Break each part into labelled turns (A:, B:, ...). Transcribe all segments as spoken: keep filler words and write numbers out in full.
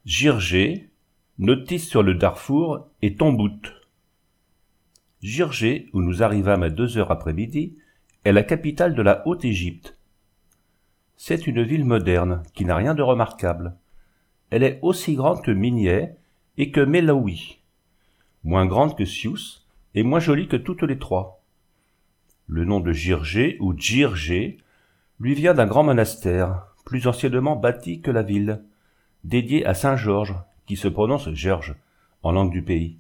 A: Girgé, notice sur le Darfour et Tombout. Girgé, où nous arrivâmes à deux heures après-midi, est la capitale de la Haute-Égypte. C'est une ville moderne qui n'a rien de remarquable. Elle est aussi grande que Migneh et que Melaoui, moins grande que Sious et moins jolie que toutes les trois. Le nom de Girgé ou Djirgé lui vient d'un grand monastère, plus anciennement bâti que la ville, dédié à Saint Georges, qui se prononce Gerge, en langue du pays.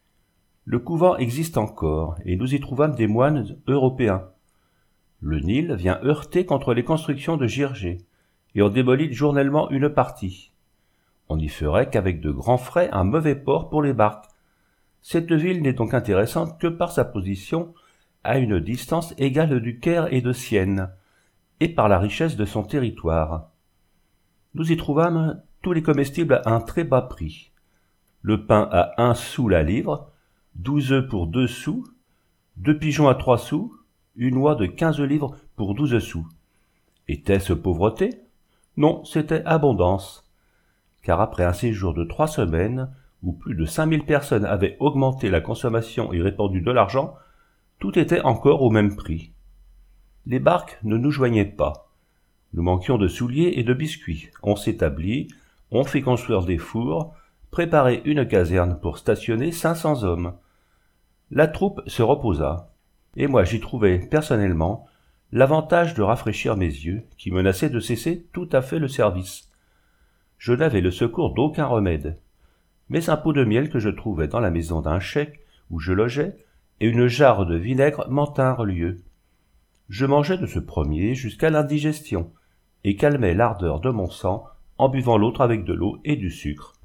A: Le couvent existe encore, et nous y trouvâmes des moines européens. Le Nil vient heurter contre les constructions de Girgé, et en démolit journellement une partie. On n'y ferait qu'avec de grands frais un mauvais port pour les barques. Cette ville n'est donc intéressante que par sa position à une distance égale du Caire et de Sienne, et par la richesse de son territoire. Nous y trouvâmes tous les comestibles à un très bas prix. Le pain à un sou la livre, douze œufs pour deux sous, deux pigeons à trois sous, une oie de quinze livres pour douze sous. Était-ce pauvreté? Non, c'était abondance. Car après un séjour de trois semaines, où plus de cinq mille personnes avaient augmenté la consommation et répandu de l'argent, tout était encore au même prix. Les barques ne nous joignaient pas. Nous manquions de souliers et de biscuits. On s'établit, on fit construire des fours, préparer une caserne pour stationner cinq cents hommes. La troupe se reposa, et moi j'y trouvai personnellement l'avantage de rafraîchir mes yeux, qui menaçaient de cesser tout à fait le service. Je n'avais le secours d'aucun remède, mais un pot de miel que je trouvais dans la maison d'un cheik où je logeais, et une jarre de vinaigre m'en tinrent lieu. Je mangeais de ce premier jusqu'à l'indigestion, et calmais l'ardeur de mon sang en buvant l'autre avec de l'eau et du sucre.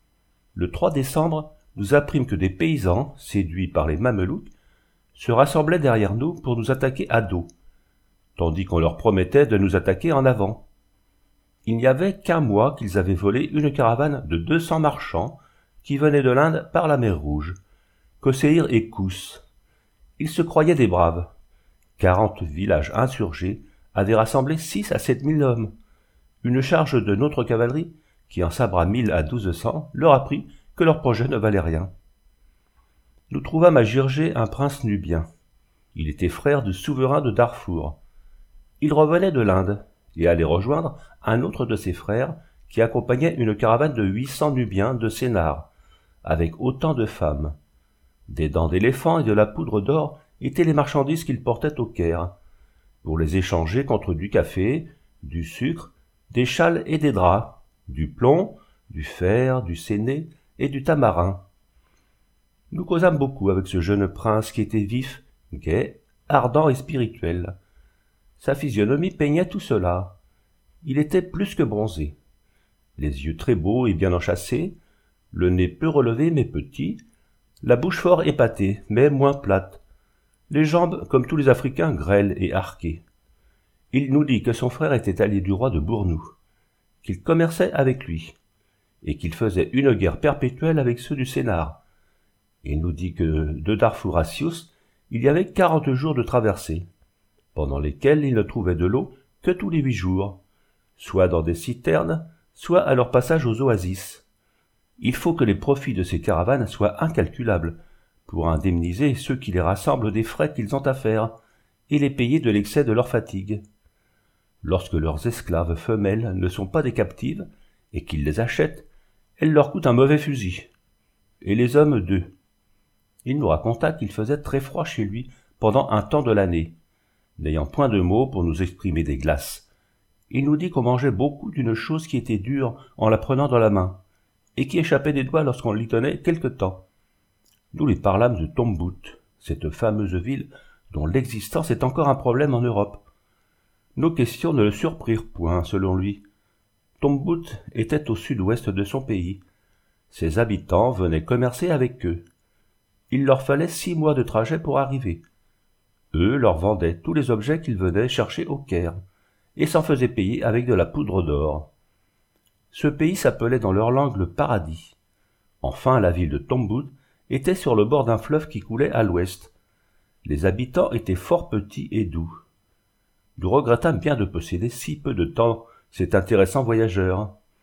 A: Le trois décembre, nous apprîmes que des paysans, séduits par les Mamelouks, se rassemblaient derrière nous pour nous attaquer à dos, tandis qu'on leur promettait de nous attaquer en avant. Il n'y avait qu'un mois qu'ils avaient volé une caravane de deux cents marchands qui venaient de l'Inde par la mer Rouge, Kosseir et Kous. Ils se croyaient des braves. Quarante villages insurgés avaient rassemblé six à sept mille hommes. Une charge de notre cavalerie, qui en sabra mille à douze cents, leur apprit que leur projet ne valait rien. Nous trouvâmes à Girgé un prince nubien. Il était frère du souverain de Darfour. Il revenait de l'Inde et allait rejoindre un autre de ses frères qui accompagnait une caravane de huit cents Nubiens de Sénar, avec autant de femmes. Des dents d'éléphant et de la poudre d'or étaient les marchandises qu'ils portaient au Caire, pour les échanger contre du café, du sucre, des châles et des draps, du plomb, du fer, du séné et du tamarin. Nous causâmes beaucoup avec ce jeune prince qui était vif, gai, ardent et spirituel. Sa physionomie peignait tout cela. Il était plus que bronzé. Les yeux très beaux et bien enchâssés, le nez peu relevé mais petit, la bouche fort épatée mais moins plate, les jambes, comme tous les Africains, grêles et arquées. Il nous dit que son frère était allié du roi de Bournou, qu'il commerçait avec lui, et qu'il faisait une guerre perpétuelle avec ceux du Sénar. Il nous dit que de Darfour à Sious, il y avait quarante jours de traversée, pendant lesquels il ne trouvait de l'eau que tous les huit jours, soit dans des citernes, soit à leur passage aux oasis. Il faut que les profits de ces caravanes soient incalculables, pour indemniser ceux qui les rassemblent des frais qu'ils ont à faire, et les payer de l'excès de leur fatigue. Lorsque leurs esclaves femelles ne sont pas des captives, et qu'ils les achètent, elles leur coûtent un mauvais fusil, et les hommes deux. Il nous raconta qu'il faisait très froid chez lui pendant un temps de l'année, n'ayant point de mots pour nous exprimer des glaces. Il nous dit qu'on mangeait beaucoup d'une chose qui était dure en la prenant dans la main, et qui échappait des doigts lorsqu'on l'y tenait quelque temps. Nous lui parlâmes de Tombout, cette fameuse ville dont l'existence est encore un problème en Europe. Nos questions ne le surprirent point, selon lui. Tombout était au sud-ouest de son pays. Ses habitants venaient commercer avec eux. Il leur fallait six mois de trajet pour arriver. Eux leur vendaient tous les objets qu'ils venaient chercher au Caire, et s'en faisaient payer avec de la poudre d'or. Ce pays s'appelait dans leur langue le paradis. Enfin, la ville de Tombout était sur le bord d'un fleuve qui coulait à l'ouest. Les habitants étaient fort petits et doux. Nous regrettâmes bien de posséder si peu de temps cet intéressant voyageur.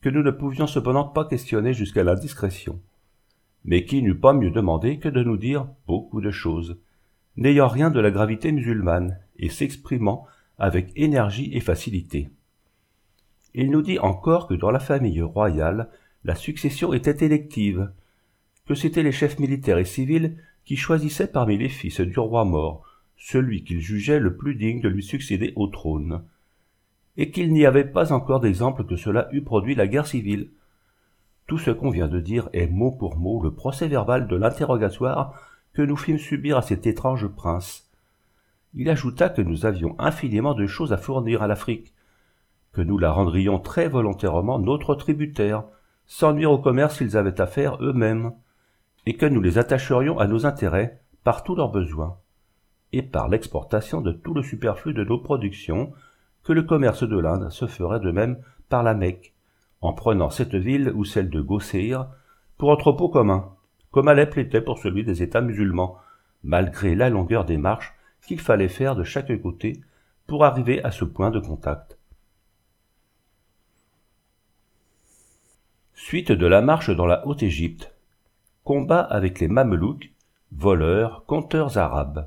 A: que nous ne pouvions cependant pas questionner jusqu'à l'indiscrétion, mais qui n'eût pas mieux demandé que de nous dire beaucoup de choses, n'ayant rien de la gravité musulmane et s'exprimant avec énergie et facilité. Il nous dit encore que dans la famille royale, la succession était élective, que c'étaient les chefs militaires et civils qui choisissaient parmi les fils du roi mort celui qu'ils jugeaient le plus digne de lui succéder au trône, et qu'il n'y avait pas encore d'exemple que cela eût produit la guerre civile. Tout ce qu'on vient de dire est mot pour mot le procès-verbal de l'interrogatoire que nous fîmes subir à cet étrange prince. Il ajouta que nous avions infiniment de choses à fournir à l'Afrique, que nous la rendrions très volontairement notre tributaire, sans nuire au commerce qu'ils avaient à faire eux-mêmes, et que nous les attacherions à nos intérêts par tous leurs besoins, et par l'exportation de tout le superflu de nos productions, que le commerce de l'Inde se ferait de même par la Mecque, en prenant cette ville ou celle de Gosseir pour entrepôt commun, comme Alep l'était pour celui des États musulmans, malgré la longueur des marches qu'il fallait faire de chaque côté pour arriver à ce point de contact. Suite de la marche dans la Haute-Égypte. Combat avec les Mamelouks, voleurs, conteurs arabes.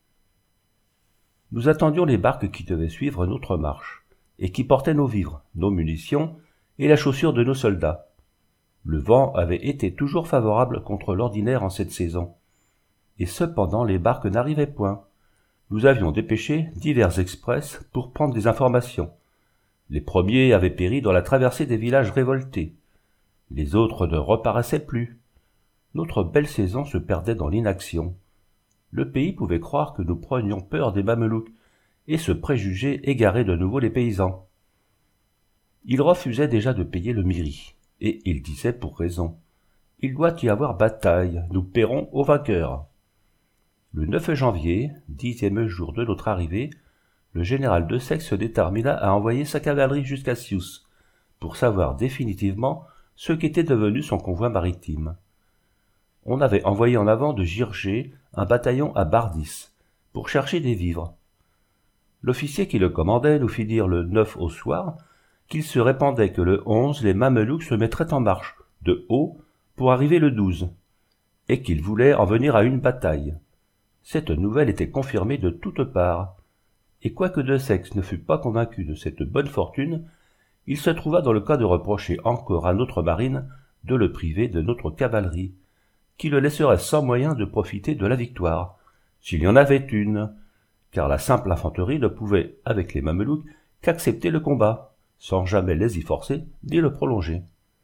A: Nous attendions les barques qui devaient suivre notre marche, et qui portaient nos vivres, nos munitions et la chaussure de nos soldats. Le vent avait été toujours favorable contre l'ordinaire en cette saison, et cependant les barques n'arrivaient point. Nous avions dépêché divers express pour prendre des informations. Les premiers avaient péri dans la traversée des villages révoltés. Les autres ne reparaissaient plus. Notre belle saison se perdait dans l'inaction. Le pays pouvait croire que nous prenions peur des Mamelouks, et se préjuger égarer de nouveau les paysans. Ils refusaient déjà de payer le miri, et ils disaient pour raison. Il doit y avoir bataille, nous paierons aux vainqueurs. Le neuf janvier, dixième jour de notre arrivée, le général Desaix se détermina à envoyer sa cavalerie jusqu'à Sius, pour savoir définitivement ce qu'était devenu son convoi maritime. On avait envoyé en avant de Girgé un bataillon à Bardis, pour chercher des vivres. L'officier qui le commandait nous fit dire le neuf au soir qu'il se répandait que le onze les Mamelouks se mettraient en marche, de haut, pour arriver le douze, et qu'ils voulaient en venir à une bataille. Cette nouvelle était confirmée de toutes parts, et quoique Desaix ne fût pas convaincu de cette bonne fortune, il se trouva dans le cas de reprocher encore à notre marine de le priver de notre cavalerie, qui le laisserait sans moyen de profiter de la victoire, s'il y en avait une, car la simple infanterie ne pouvait, avec les Mamelouks, qu'accepter le combat, sans jamais les y forcer ni le prolonger.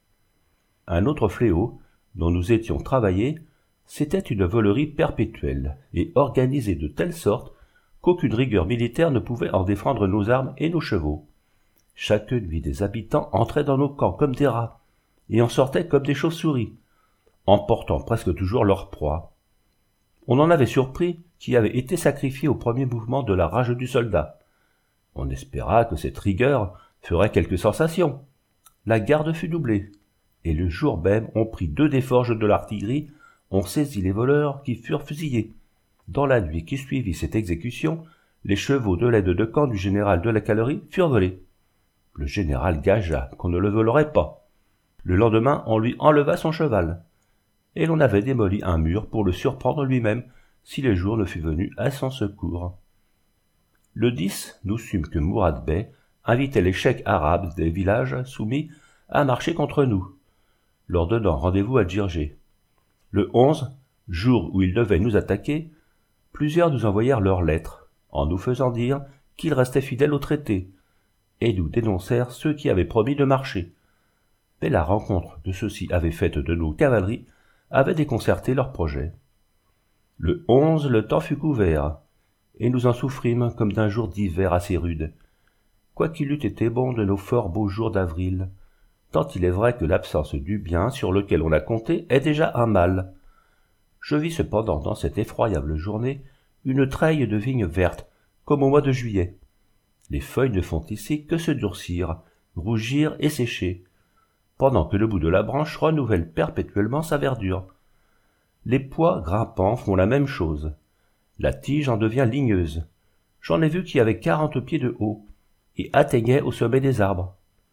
A: Un autre fléau, dont nous étions travaillés, c'était une volerie perpétuelle et organisée de telle sorte qu'aucune rigueur militaire ne pouvait en défendre nos armes et nos chevaux. Chaque nuit des habitants entraient dans nos camps comme des rats, et en sortaient comme des chauves-souris, emportant presque toujours leur proie. On en avait surpris qui avait été sacrifié au premier mouvement de la rage du soldat. On espéra que cette rigueur ferait quelque sensation. La garde fut doublée, et le jour même on prit deux des forges de l'artillerie, on saisit les voleurs qui furent fusillés. Dans la nuit qui suivit cette exécution, les chevaux de l'aide de camp du général de la cavalerie furent volés. Le général gagea qu'on ne le volerait pas. Le lendemain, on lui enleva son cheval, et l'on avait démoli un mur pour le surprendre lui-même, si le jour ne fût venu à son secours. Le dix, nous sûmes que Mourad Bey invitait les cheikhs arabes des villages soumis à marcher contre nous, leur donnant rendez-vous à Girgé. Le onze, jour où ils devaient nous attaquer, plusieurs nous envoyèrent leurs lettres, en nous faisant dire qu'ils restaient fidèles au traité, et nous dénoncèrent ceux qui avaient promis de marcher. Mais la rencontre de ceux-ci avait fait de nos cavaleries avait déconcerté leurs projets. Le onze, le temps fut couvert, et nous en souffrîmes comme d'un jour d'hiver assez rude, quoiqu'il eût été bon de nos fort beaux jours d'avril, tant il est vrai que l'absence du bien sur lequel on a compté est déjà un mal. Je vis cependant dans cette effroyable journée une treille de vignes vertes, comme au mois de juillet. Les feuilles ne font ici que se durcir, rougir et sécher, pendant que le bout de la branche renouvelle perpétuellement sa verdure. Les pois grimpants font la même chose. La tige en devient ligneuse. J'en ai vu qui avaient quarante pieds de haut, et atteignaient au sommet des arbres.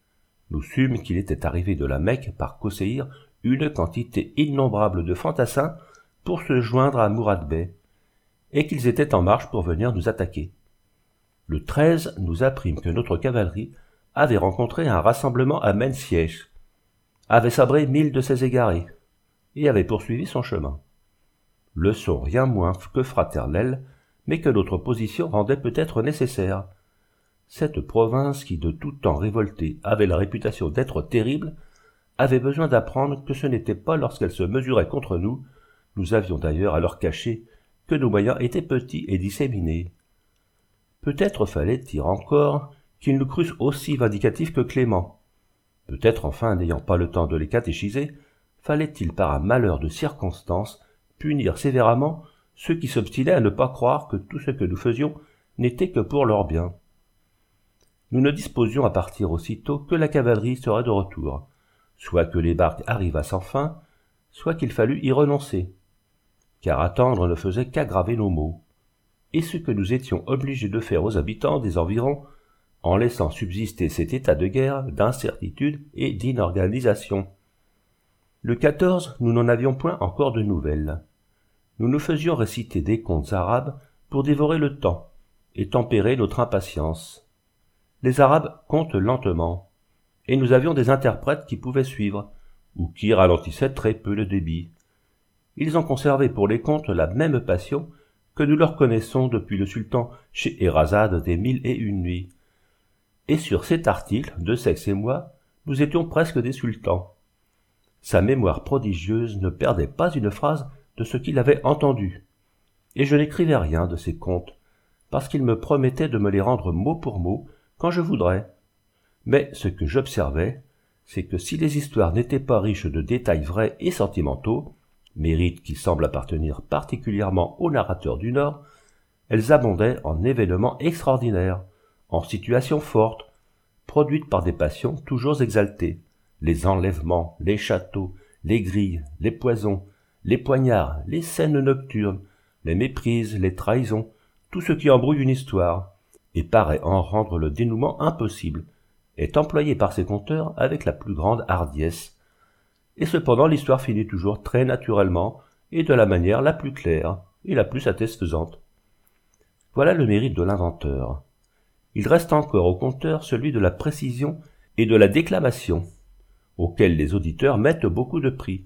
A: Nous sûmes qu'il était arrivé de la Mecque par Kosseir une quantité innombrable de fantassins pour se joindre à Mourad Bey, et qu'ils étaient en marche pour venir nous attaquer. Le treize, nous apprîmes que notre cavalerie avait rencontré un rassemblement à Mensièche, avait sabré mille de ses égarés, et avait poursuivi son chemin. Leçon rien moins que fraternelle, mais que notre position rendait peut-être nécessaire. Cette province qui de tout temps révoltée avait la réputation d'être terrible, avait besoin d'apprendre que ce n'était pas lorsqu'elle se mesurait contre nous, nous avions d'ailleurs à leur cacher que nos moyens étaient petits et disséminés. Peut-être fallait-il encore qu'ils nous crussent aussi vindicatifs que cléments. Peut-être enfin, n'ayant pas le temps de les catéchiser, fallait-il par un malheur de circonstance punir sévèrement ceux qui s'obstinaient à ne pas croire que tout ce que nous faisions n'était que pour leur bien. Nous ne disposions à partir aussitôt que la cavalerie serait de retour, soit que les barques arrivassent enfin, soit qu'il fallût y renoncer, car attendre ne faisait qu'aggraver nos maux, et ce que nous étions obligés de faire aux habitants des environs, en laissant subsister cet état de guerre, d'incertitude et d'inorganisation. Le quatorze, nous n'en avions point encore de nouvelles. Nous nous faisions réciter des contes arabes pour dévorer le temps et tempérer notre impatience. Les Arabes comptent lentement, et nous avions des interprètes qui pouvaient suivre, ou qui ralentissaient très peu le débit. Ils ont conservé pour les contes la même passion que nous leur connaissons depuis le sultan Scheherazade des Mille et Une Nuits. Et sur cet article, De Sexe et moi, nous étions presque des sultans. Sa mémoire prodigieuse ne perdait pas une phrase de ce qu'il avait entendu, et je n'écrivais rien de ces contes, parce qu'il me promettait de me les rendre mot pour mot quand je voudrais. Mais ce que j'observais, c'est que si les histoires n'étaient pas riches de détails vrais et sentimentaux, mérite qui semble appartenir particulièrement aux narrateurs du Nord, elles abondaient en événements extraordinaires, en situations fortes, produites par des passions toujours exaltées, les enlèvements, les châteaux, les grilles, les poisons, les poignards, les scènes nocturnes, les méprises, les trahisons, tout ce qui embrouille une histoire, et paraît en rendre le dénouement impossible, est employé par ces conteurs avec la plus grande hardiesse. Et cependant l'histoire finit toujours très naturellement et de la manière la plus claire et la plus satisfaisante. Voilà le mérite de l'inventeur. Il reste encore au conteur celui de la précision et de la déclamation, auxquels les auditeurs mettent beaucoup de prix.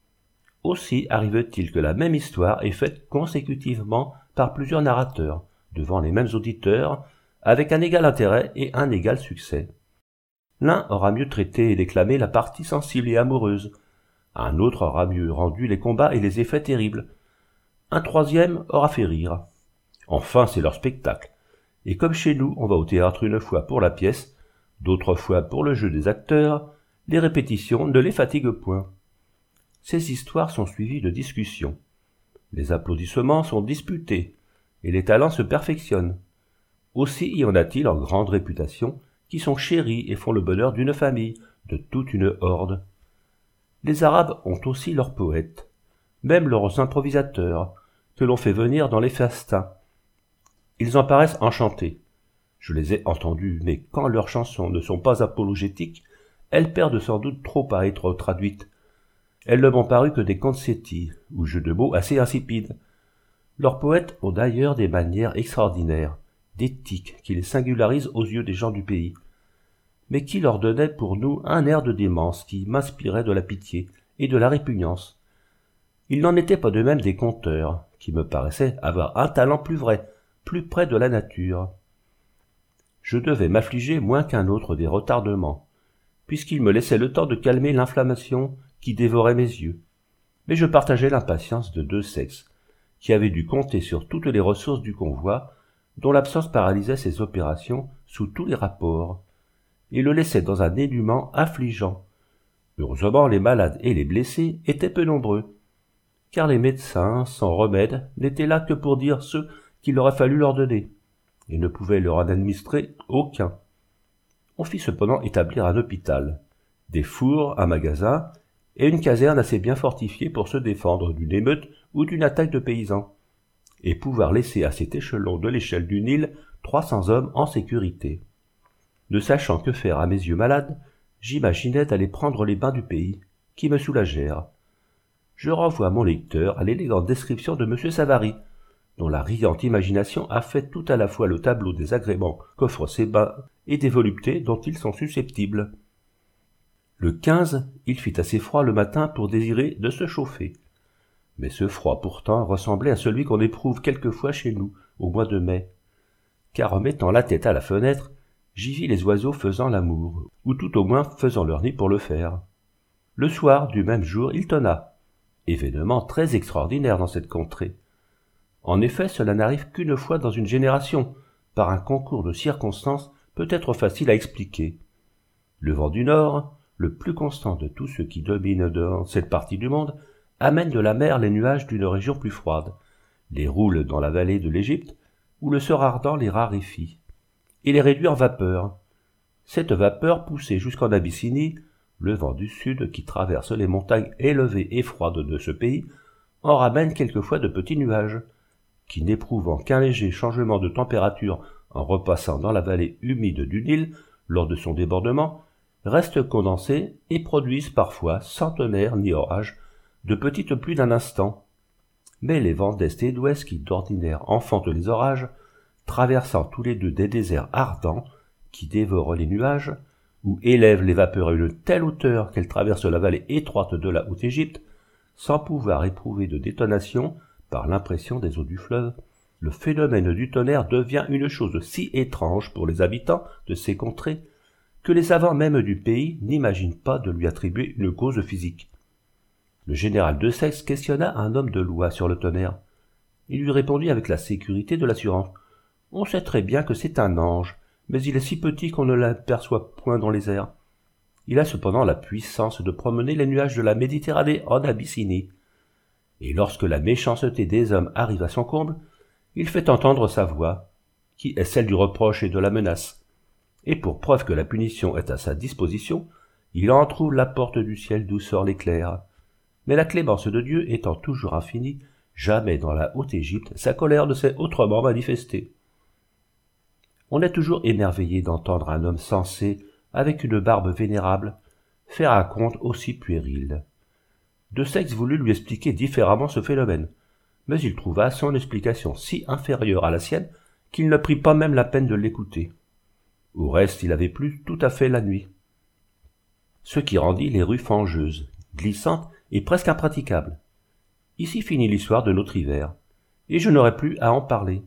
A: Aussi arrive-t-il que la même histoire est faite consécutivement par plusieurs narrateurs, devant les mêmes auditeurs, avec un égal intérêt et un égal succès. L'un aura mieux traité et déclamé la partie sensible et amoureuse, un autre aura mieux rendu les combats et les effets terribles, un troisième aura fait rire. Enfin, c'est leur spectacle, et comme chez nous on va au théâtre une fois pour la pièce, d'autres fois pour le jeu des acteurs, les répétitions ne les fatiguent point. Ces histoires sont suivies de discussions. Les applaudissements sont disputés, et les talents se perfectionnent. Aussi y en a-t-il en grande réputation qui sont chéris et font le bonheur d'une famille, de toute une horde. Les Arabes ont aussi leurs poètes, même leurs improvisateurs, que l'on fait venir dans les festins. Ils en paraissent enchantés. Je les ai entendus, mais quand leurs chansons ne sont pas apologétiques, elles perdent sans doute trop à être traduites. Elles ne m'ont paru que des concetti, ou jeux de mots assez insipides. Leurs poètes ont d'ailleurs des manières extraordinaires, des tics qui les singularisent aux yeux des gens du pays, mais qui leur donnaient pour nous un air de démence qui m'inspirait de la pitié et de la répugnance. Il n'en était pas de même des conteurs, qui me paraissaient avoir un talent plus vrai, plus près de la nature. Je devais m'affliger moins qu'un autre des retardements, puisqu'ils me laissaient le temps de calmer l'inflammation qui dévorait mes yeux. Mais je partageais l'impatience de deux sexes, qui avaient dû compter sur toutes les ressources du convoi, dont l'absence paralysait ses opérations sous tous les rapports, et le laissait dans un dénuement affligeant. Heureusement, les malades et les blessés étaient peu nombreux, car les médecins, sans remède, n'étaient là que pour dire ceux qu'il aurait fallu leur donner, et ne pouvaient leur en administrer aucun. On fit cependant établir un hôpital, des fours, un magasin, et une caserne assez bien fortifiée pour se défendre d'une émeute ou d'une attaque de paysans, et pouvoir laisser à cet échelon de l'échelle du Nil trois cents hommes en sécurité. Ne sachant que faire à mes yeux malades, j'imaginais d'aller prendre les bains du pays, qui me soulagèrent. Je renvoie mon lecteur à l'élégante description de M. Savary, dont la riante imagination a fait tout à la fois le tableau des agréments qu'offrent ces bains et des voluptés dont ils sont susceptibles. Le quinze, il fit assez froid le matin pour désirer de se chauffer. Mais ce froid pourtant ressemblait à celui qu'on éprouve quelquefois chez nous au mois de mai, car en mettant la tête à la fenêtre, j'y vis les oiseaux faisant l'amour, ou tout au moins faisant leur nid pour le faire. Le soir du même jour, il tonna, événement très extraordinaire dans cette contrée. En effet, cela n'arrive qu'une fois dans une génération, par un concours de circonstances peut-être facile à expliquer. Le vent du nord, le plus constant de tous ceux qui dominent dans cette partie du monde, amène de la mer les nuages d'une région plus froide, les roule dans la vallée de l'Égypte, où le sort ardent les raréfie, et les réduit en vapeur. Cette vapeur poussée jusqu'en Abyssinie, le vent du sud qui traverse les montagnes élevées et froides de ce pays, en ramène quelquefois de petits nuages, qui n'éprouvant qu'un léger changement de température en repassant dans la vallée humide du Nil lors de son débordement, restent condensés et produisent parfois, sans tonnerre ni orage, de petites pluies d'un instant. Mais les vents d'est et d'ouest qui d'ordinaire enfantent les orages, traversant tous les deux des déserts ardents qui dévorent les nuages, ou élèvent les vapeurs à une telle hauteur qu'elles traversent la vallée étroite de la Haute-Égypte, sans pouvoir éprouver de détonation par l'impression des eaux du fleuve, le phénomène du tonnerre devient une chose si étrange pour les habitants de ces contrées que les savants même du pays n'imaginent pas de lui attribuer une cause physique. Le général Desaix questionna un homme de loi sur le tonnerre. Il lui répondit avec la sécurité de l'assurance. « On sait très bien que c'est un ange, mais il est si petit qu'on ne l'aperçoit point dans les airs. Il a cependant la puissance de promener les nuages de la Méditerranée en Abyssinie. Et lorsque la méchanceté des hommes arrive à son comble, il fait entendre sa voix, qui est celle du reproche et de la menace. Et pour preuve que la punition est à sa disposition, il entr'ouvre la porte du ciel d'où sort l'éclair. Mais la clémence de Dieu étant toujours infinie, jamais dans la Haute-Égypte sa colère ne s'est autrement manifestée. » On est toujours émerveillé d'entendre un homme sensé, avec une barbe vénérable, faire un conte aussi puéril. Desaix voulut lui expliquer différemment ce phénomène, mais il trouva son explication si inférieure à la sienne qu'il ne prit pas même la peine de l'écouter. Au reste, il avait plu tout à fait la nuit, ce qui rendit les rues fangeuses, glissantes et presque impraticables. Ici finit l'histoire de notre hiver, et je n'aurai plus à en parler.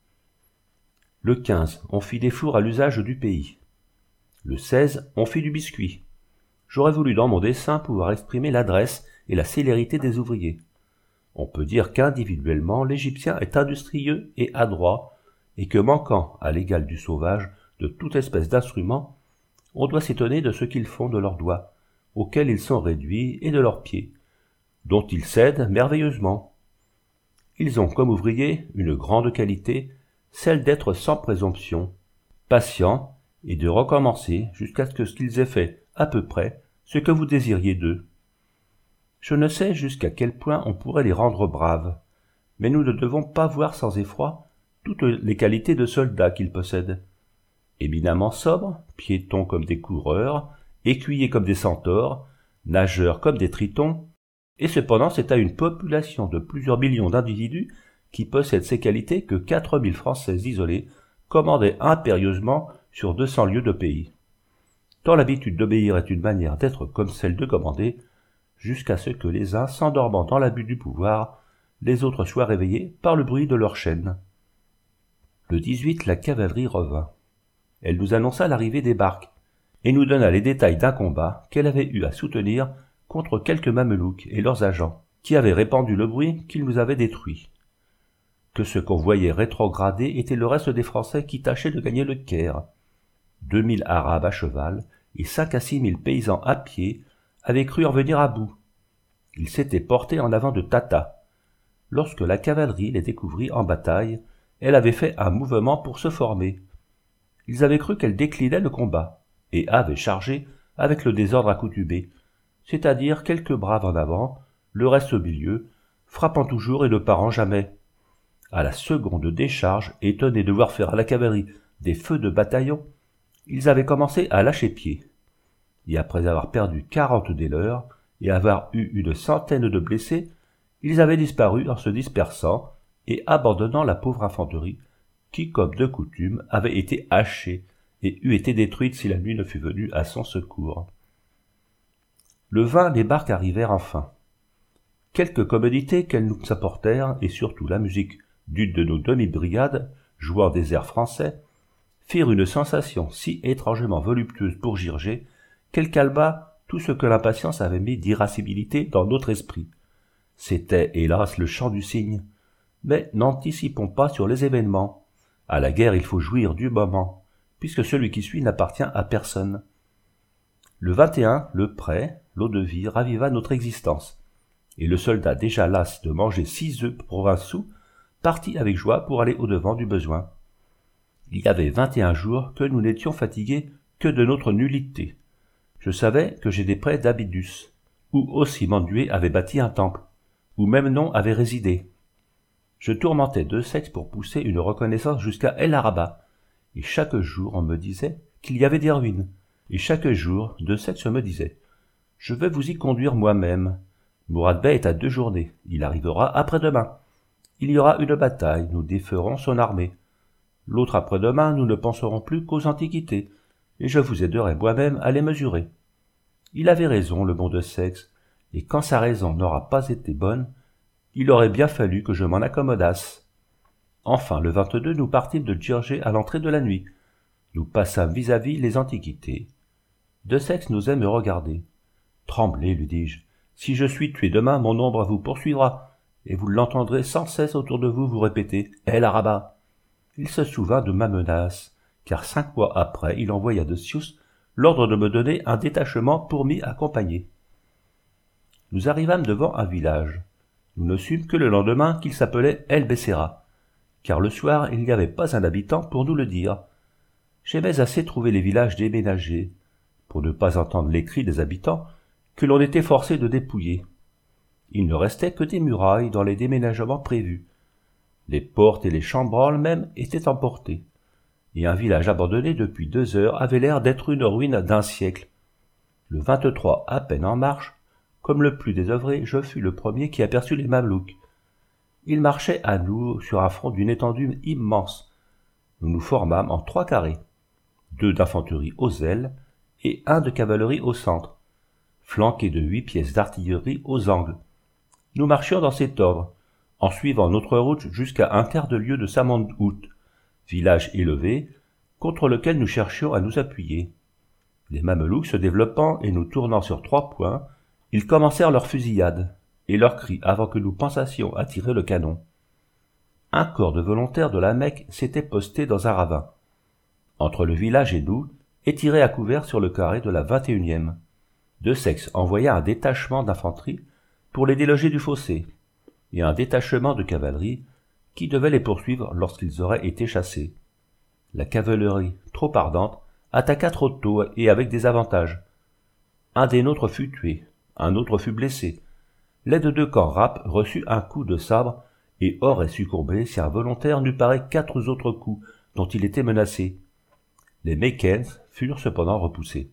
A: Le quinze, on fit des fours à l'usage du pays. Le seize, on fit du biscuit. J'aurais voulu dans mon dessin pouvoir exprimer l'adresse et la célérité des ouvriers. On peut dire qu'individuellement, l'Égyptien est industrieux et adroit, et que manquant, à l'égal du sauvage, de toute espèce d'instrument, on doit s'étonner de ce qu'ils font de leurs doigts, auxquels ils sont réduits, et de leurs pieds, dont ils s'aident merveilleusement. Ils ont comme ouvriers une grande qualité, celle d'être sans présomption, patients, et de recommencer jusqu'à ce qu'ils aient fait, à peu près, ce que vous désiriez d'eux. Je ne sais jusqu'à quel point on pourrait les rendre braves, mais nous ne devons pas voir sans effroi toutes les qualités de soldats qu'ils possèdent. Éminemment sobres, piétons comme des coureurs, écuyers comme des centaures, nageurs comme des tritons, et cependant c'est à une population de plusieurs millions d'individus qui possèdent ces qualités que quatre mille Français isolés commandaient impérieusement sur deux cents lieues de pays. Tant l'habitude d'obéir est une manière d'être comme celle de commander, jusqu'à ce que les uns s'endormant dans l'abus du pouvoir, les autres soient réveillés par le bruit de leurs chaînes. Le dix-huit, la cavalerie revint. Elle nous annonça l'arrivée des barques, et nous donna les détails d'un combat qu'elle avait eu à soutenir contre quelques mamelouks et leurs agents, qui avaient répandu le bruit qu'ils nous avaient détruit. Que ce qu'on voyait rétrogradé était le reste des Français qui tâchaient de gagner le Caire. Deux mille Arabes à cheval et cinq à six mille paysans à pied avaient cru en venir à bout. Ils s'étaient portés en avant de Tata. Lorsque la cavalerie les découvrit en bataille, elle avait fait un mouvement pour se former. Ils avaient cru qu'elle déclinait le combat, et avaient chargé avec le désordre accoutumé, c'est-à-dire quelques braves en avant, le reste au milieu, frappant toujours et ne parant jamais. À la seconde décharge, étonnés de voir faire à la cavalerie des feux de bataillon, ils avaient commencé à lâcher pied. et après avoir perdu quarante des leurs et avoir eu une centaine de blessés, ils avaient disparu en se dispersant et abandonnant la pauvre infanterie qui, comme de coutume, avait été hachée et eût été détruite si la nuit ne fût venue à son secours. Le vin, les barques arrivèrent enfin. Quelques commodités qu'elles nous apportèrent, et surtout la musique d'une de nos demi-brigades, jouant des airs français, firent une sensation si étrangement voluptueuse pour Girgé qu'elle calma tout ce que l'impatience avait mis d'irascibilité dans notre esprit. C'était, hélas, le chant du cygne. Mais n'anticipons pas sur les événements. À la guerre, il faut jouir du moment, puisque celui qui suit n'appartient à personne. Le vingt et un, le prêt, l'eau-de-vie, raviva notre existence, et le soldat déjà las de manger six œufs provinciaux partit avec joie pour aller au-devant du besoin. Il y avait vingt et un jours que nous n'étions fatigués que de notre nullité. Je savais que j'étais près d'Abydus, où aussi Mandué avait bâti un temple, où Memnon avait résidé. Je tourmentais Desaix pour pousser une reconnaissance jusqu'à El Araba, et chaque jour on me disait qu'il y avait des ruines, et chaque jour Desaix me disait « Je vais vous y conduire moi-même. Mourad Bey est à deux journées, il arrivera après-demain. Il y aura une bataille, nous déferons son armée. L'autre après-demain, nous ne penserons plus qu'aux antiquités, et je vous aiderai moi-même à les mesurer. » Il avait raison, le bon Desaix, et quand sa raison n'aura pas été bonne, il aurait bien fallu que je m'en accommodasse. Enfin, le vingt-deux, nous partîmes de Girgé à l'entrée de la nuit. Nous passâmes vis-à-vis les antiquités. Desaix n'osait me regarder. « Tremblez, lui dis-je, si je suis tué demain, mon ombre vous poursuivra, et vous l'entendrez sans cesse autour de vous vous répéter « El Araba !» Il se souvint de ma menace, car cinq mois après, il envoya de Sius l'ordre de me donner un détachement pour m'y accompagner. Nous arrivâmes devant un village. Nous ne sûmes que le lendemain qu'il s'appelait El Bessera, car le soir il n'y avait pas un habitant pour nous le dire. J'aimais assez trouver les villages déménagés, pour ne pas entendre les cris des habitants que l'on était forcé de dépouiller. Il ne restait que des murailles dans les déménagements prévus. Les portes et les chambranles même étaient emportées, et un village abandonné depuis deux heures avait l'air d'être une ruine d'un siècle. Le vingt-trois, à peine en marche, comme le plus désœuvré, je fus le premier qui aperçut les Mamelouks. Ils marchaient à nous sur un front d'une étendue immense. Nous nous formâmes en trois carrés, deux d'infanterie aux ailes et un de cavalerie au centre, flanqués de huit pièces d'artillerie aux angles. Nous marchions dans cet ordre, en suivant notre route jusqu'à un quart de lieue de Samanhout, village élevé, contre lequel nous cherchions à nous appuyer. Les Mamelouks se développant et nous tournant sur trois points, ils commencèrent leur fusillade et leurs cris avant que nous pensassions à tirer le canon. Un corps de volontaires de la Mecque s'était posté dans un ravin, entre le village et nous, et tirait à couvert sur le carré de la vingt et unième. Desaix envoya un détachement d'infanterie pour les déloger du fossé, et un détachement de cavalerie qui devait les poursuivre lorsqu'ils auraient été chassés. La cavalerie, trop ardente, attaqua trop tôt et avec des avantages. Un des nôtres fut tué, un autre fut blessé. L'aide de camp Rapp reçut un coup de sabre et aurait succombé si un volontaire n'eût paré quatre autres coups dont il était menacé. Les Meckens furent cependant repoussés.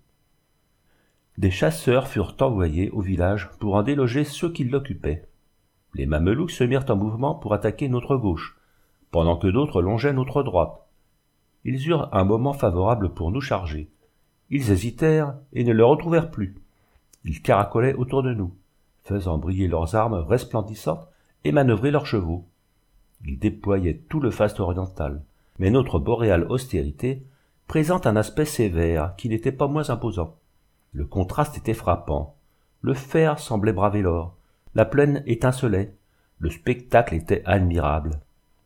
A: Des chasseurs furent envoyés au village pour en déloger ceux qui l'occupaient. Les Mamelouks se mirent en mouvement pour attaquer notre gauche, pendant que d'autres longeaient notre droite. Ils eurent un moment favorable pour nous charger. Ils hésitèrent et ne le retrouvèrent plus. Ils caracolaient autour de nous, faisant briller leurs armes resplendissantes et manœuvrer leurs chevaux. Ils déployaient tout le faste oriental, mais notre boréale austérité présente un aspect sévère qui n'était pas moins imposant. Le contraste était frappant. Le fer semblait braver l'or. La plaine étincelait. Le spectacle était admirable.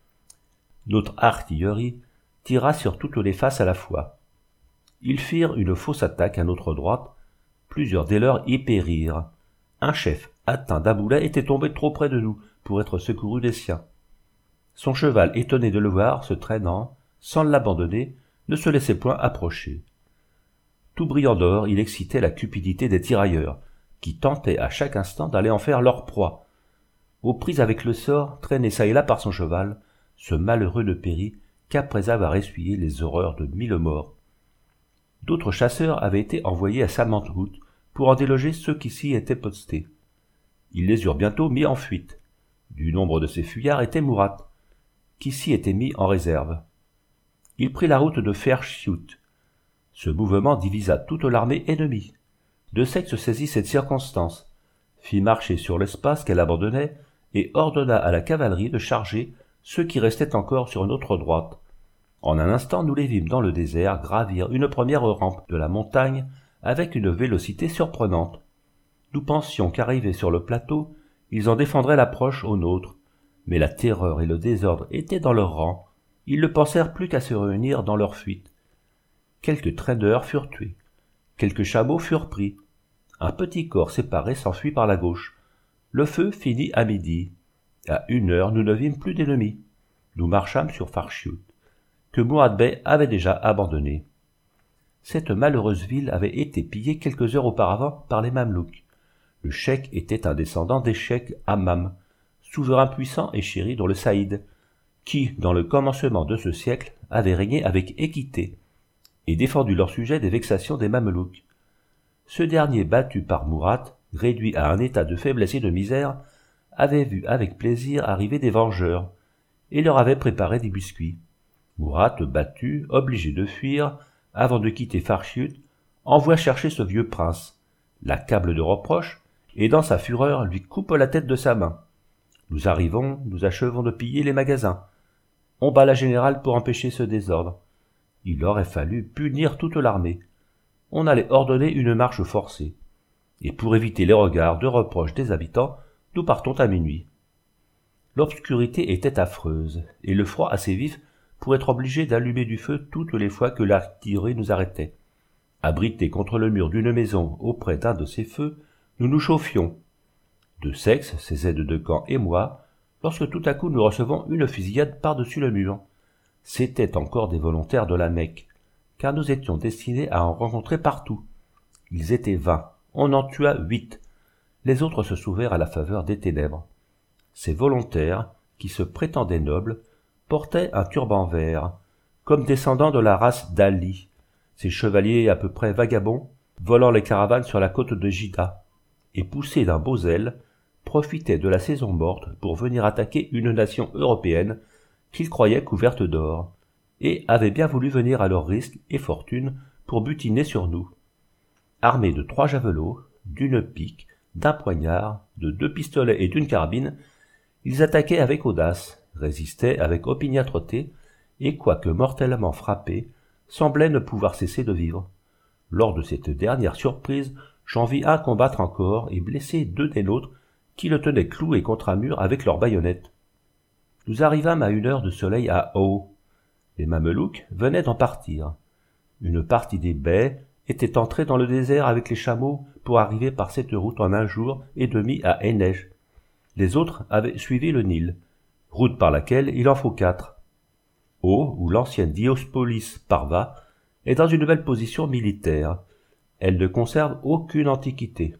A: Notre artillerie tira sur toutes les faces à la fois. Ils firent une fausse attaque à notre droite. Plusieurs des leurs y périrent. Un chef atteint d'un boulet était tombé trop près de nous pour être secouru des siens. Son cheval, étonné de le voir, se traînant, sans l'abandonner, ne se laissait point approcher. Tout brillant d'or, il excitait la cupidité des tirailleurs, qui tentaient à chaque instant d'aller en faire leur proie. Aux prises avec le sort, traîné çà et là par son cheval, ce malheureux ne périt qu'après avoir essuyé les horreurs de mille morts. D'autres chasseurs avaient été envoyés à Samanhout pour en déloger ceux qui s'y étaient postés. Ils les eurent bientôt mis en fuite. Du nombre de ces fuyards était Murat, qui s'y était mis en réserve. Il prit la route de Ferchiout. Ce mouvement divisa toute l'armée ennemie. Desaix saisit cette circonstance, fit marcher sur l'espace qu'elle abandonnait et ordonna à la cavalerie de charger ceux qui restaient encore sur notre droite. En un instant, nous les vîmes dans le désert gravir une première rampe de la montagne avec une vélocité surprenante. Nous pensions qu'arrivés sur le plateau, ils en défendraient l'approche aux nôtres, mais la terreur et le désordre étaient dans leurs rangs. Ils ne pensèrent plus qu'à se réunir dans leur fuite. Quelques traders furent tués. Quelques chameaux furent pris. Un petit corps séparé s'enfuit par la gauche. Le feu finit à midi. À une heure, nous ne vîmes plus d'ennemis. Nous marchâmes sur Farchiout, que Mourad Bey avait déjà abandonné. Cette malheureuse ville avait été pillée quelques heures auparavant par les Mamelouks. Le cheikh était un descendant des cheikhs Hammam, souverain puissant et chéri dont le Saïd, qui, dans le commencement de ce siècle, avait régné avec équité et défendu leur sujet des vexations des Mamelouks. Ce dernier, battu par Murat, réduit à un état de faiblesse et de misère, avait vu avec plaisir arriver des vengeurs, et leur avait préparé des biscuits. Murat, battu, obligé de fuir, avant de quitter Farchiout, envoie chercher ce vieux prince, l'accable de reproches, et dans sa fureur lui coupe la tête de sa main. Nous arrivons, nous achevons de piller les magasins. On bat la générale pour empêcher ce désordre. Il aurait fallu punir toute l'armée. On allait ordonner une marche forcée. Et pour éviter les regards de reproches des habitants, nous partons à minuit. L'obscurité était affreuse, et le froid assez vif pour être obligé d'allumer du feu toutes les fois que l'artillerie nous arrêtait. Abrités contre le mur d'une maison auprès d'un de ces feux, nous nous chauffions. Desaix, ses aides de camp et moi, lorsque tout à coup nous recevons une fusillade par-dessus le mur. C'étaient encore des volontaires de la Mecque, car nous étions destinés à en rencontrer partout. Ils étaient vingt, on en tua huit. Les autres se sauvèrent à la faveur des ténèbres. Ces volontaires, qui se prétendaient nobles, portaient un turban vert, comme descendants de la race d'Ali, ces chevaliers à peu près vagabonds, volant les caravanes sur la côte de Jida, et poussés d'un beau zèle, profitaient de la saison morte pour venir attaquer une nation européenne qu'ils croyaient couverte d'or, et avaient bien voulu venir à leur risque et fortune pour butiner sur nous. Armés de trois javelots, d'une pique, d'un poignard, de deux pistolets et d'une carabine, ils attaquaient avec audace, résistaient avec opiniâtreté, et quoique mortellement frappés, semblaient ne pouvoir cesser de vivre. Lors de cette dernière surprise, j'en vis un combattre encore et blesser deux des nôtres qui le tenaient cloué contre un mur avec leurs baïonnettes. Nous arrivâmes à une heure de soleil à Ho. Les Mamelouks venaient d'en partir. Une partie des bey était entrée dans le désert avec les chameaux pour arriver par cette route en un jour et demi à Enej. Les autres avaient suivi le Nil, route par laquelle il en faut quatre. Ho, où l'ancienne Diospolis Parva, est dans une belle position militaire. Elle ne conserve aucune antiquité.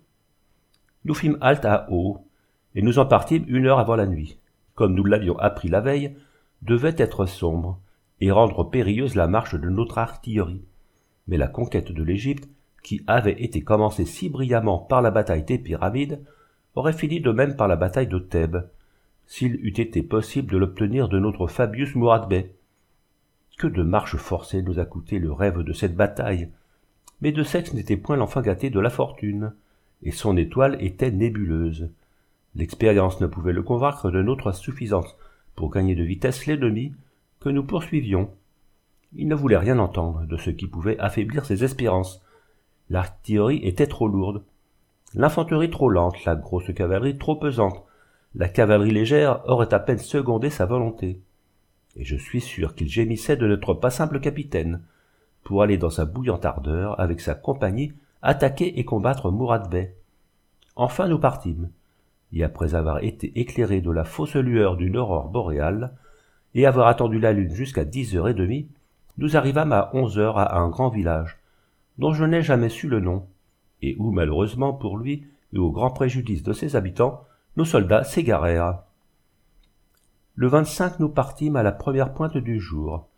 A: Nous fîmes halte à Ho, et nous en partîmes une heure avant la nuit. Comme nous l'avions appris la veille, devait être sombre, et rendre périlleuse la marche de notre artillerie. Mais la conquête de l'Égypte, qui avait été commencée si brillamment par la bataille des Pyramides, aurait fini de même par la bataille de Thèbes, s'il eût été possible de l'obtenir de notre Fabius Mourad Bey. Que de marches forcées nous a coûté le rêve de cette bataille, mais Desaix n'était point l'enfant gâté de la fortune, et son étoile était nébuleuse. L'expérience ne pouvait le convaincre de notre suffisance pour gagner de vitesse l'ennemi que nous poursuivions. Il ne voulait rien entendre de ce qui pouvait affaiblir ses espérances. L'artillerie était trop lourde, l'infanterie trop lente, la grosse cavalerie trop pesante. La cavalerie légère aurait à peine secondé sa volonté. Et je suis sûr qu'il gémissait de n'être pas simple capitaine, pour aller dans sa bouillante ardeur, avec sa compagnie, attaquer et combattre Mourad Bey. Enfin nous partîmes, et après avoir été éclairés de la fausse lueur d'une aurore boréale, et avoir attendu la lune jusqu'à dix heures et demie, nous arrivâmes à onze heures à un grand village, dont je n'ai jamais su le nom, et où, malheureusement pour lui, et au grand préjudice de ses habitants, nos soldats s'égarèrent. Le vingt-cinq nous partîmes à la première pointe du jour.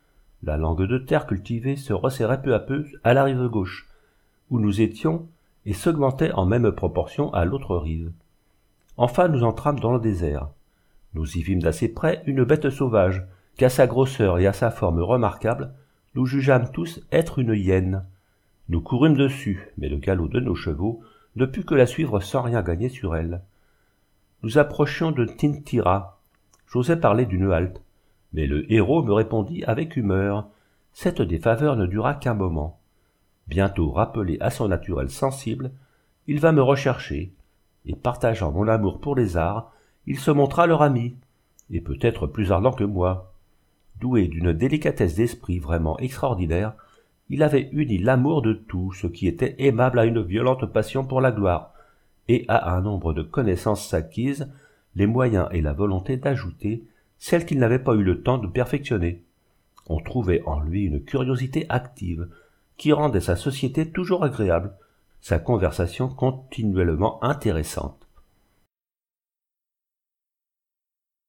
A: La langue de terre cultivée se resserrait peu à peu à la rive gauche, où nous étions, et s'augmentait en même proportion à l'autre rive. Enfin nous entrâmes dans le désert. Nous y vîmes d'assez près une bête sauvage, qu'à sa grosseur et à sa forme remarquable, nous jugeâmes tous être une hyène. Nous courûmes dessus, mais le galop de nos chevaux ne put que la suivre sans rien gagner sur elle. Nous approchions de Tintira. J'osais parler d'une halte, mais le héros me répondit avec humeur. Cette défaveur ne dura qu'un moment. Bientôt rappelé à son naturel sensible, il vint me rechercher, et partageant mon amour pour les arts, il se montra leur ami, et peut-être plus ardent que moi. Doué d'une délicatesse d'esprit vraiment extraordinaire, il avait uni l'amour de tout ce qui était aimable à une violente passion pour la gloire, et à un nombre de connaissances acquises, les moyens et la volonté d'ajouter celles qu'il n'avait pas eu le temps de perfectionner. On trouvait en lui une curiosité active, qui rendait sa société toujours agréable, sa conversation continuellement intéressante.